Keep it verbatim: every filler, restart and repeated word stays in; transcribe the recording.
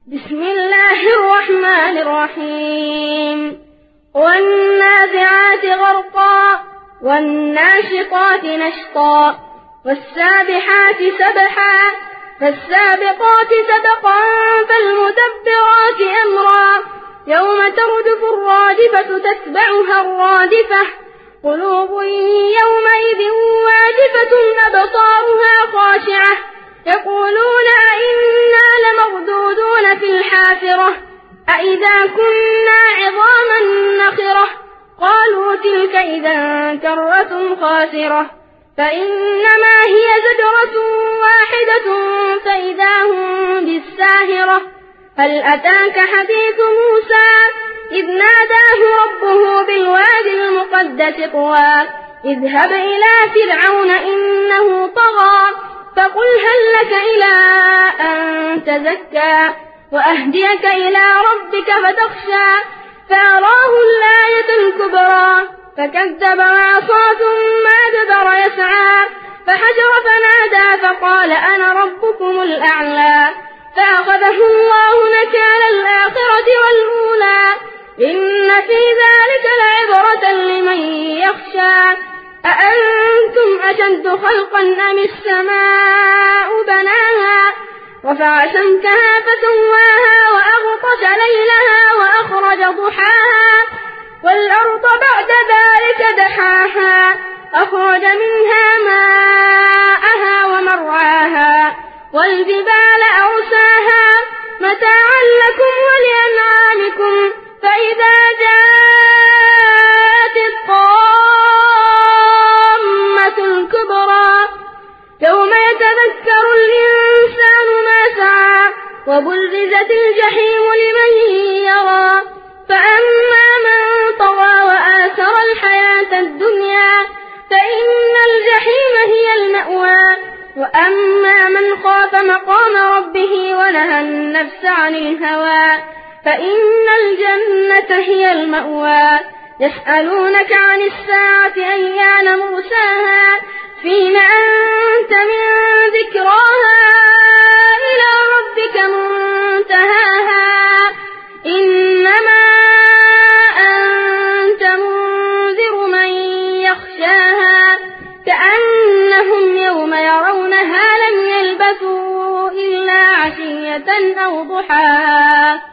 بسم الله الرحمن الرحيم والنازعات غرقا والناشطات نشطا والسابحات سبحا فالسابقات سبقا فالمدبرات أمرا يوم ترجف الراجفة تتبعها الرادفة قلوب يومئذ واجفة أبصارها خاشعة يقولون أئنا لمردودون في الحافرة أئذا كنا عظاما نخرة قالوا تلك إذا كرة خاسرة فإنما هي زجرة واحدة فإذا هم بالساهرة هل أتاك حديث موسى إذ ناداه ربه بالوادي المقدس طوى اذهب إلى فرعون إنه طغى فقل هل لك إلى أن تزكى وأهديك إلى ربك فتخشى فأراه الآية الكبرى فكذب وعصى ثم أدبر يسعى فحجر فنادى فقال أنا ربكم الأعلى فأخذه الله نكال الآخرة والأولى إن في ذلك لعبرة لمن يخشى أأنتم أشد خلقا أم السماء بناها رفع سمكها فسواها وأغطش ليلها وأخرج ضحاها والأرض بعد ذلك دحاها أخرج منها ماءها ومرعاها والجبال أرساها متاعا لكم ولأنعامكم فإذا جاءت الطامة الكبرى يوم يتذكر الإنسان ما سعى وبرزت الجحيم لمن يرى فأما من طغى وآثر الحياة الدنيا فإن الجحيم هي المأوى وأما من خاف مقام ربه ونهى النفس عن الهوى فإن الجنة هي المأوى يسألونك عن الساعة أيان مرساها فيما أنت من ذكراها إلى ربك منتهاها إنما أنت منذر من يخشاها كأنهم يوم يرونها لم يلبثوا إلا عشية أو ضحاها.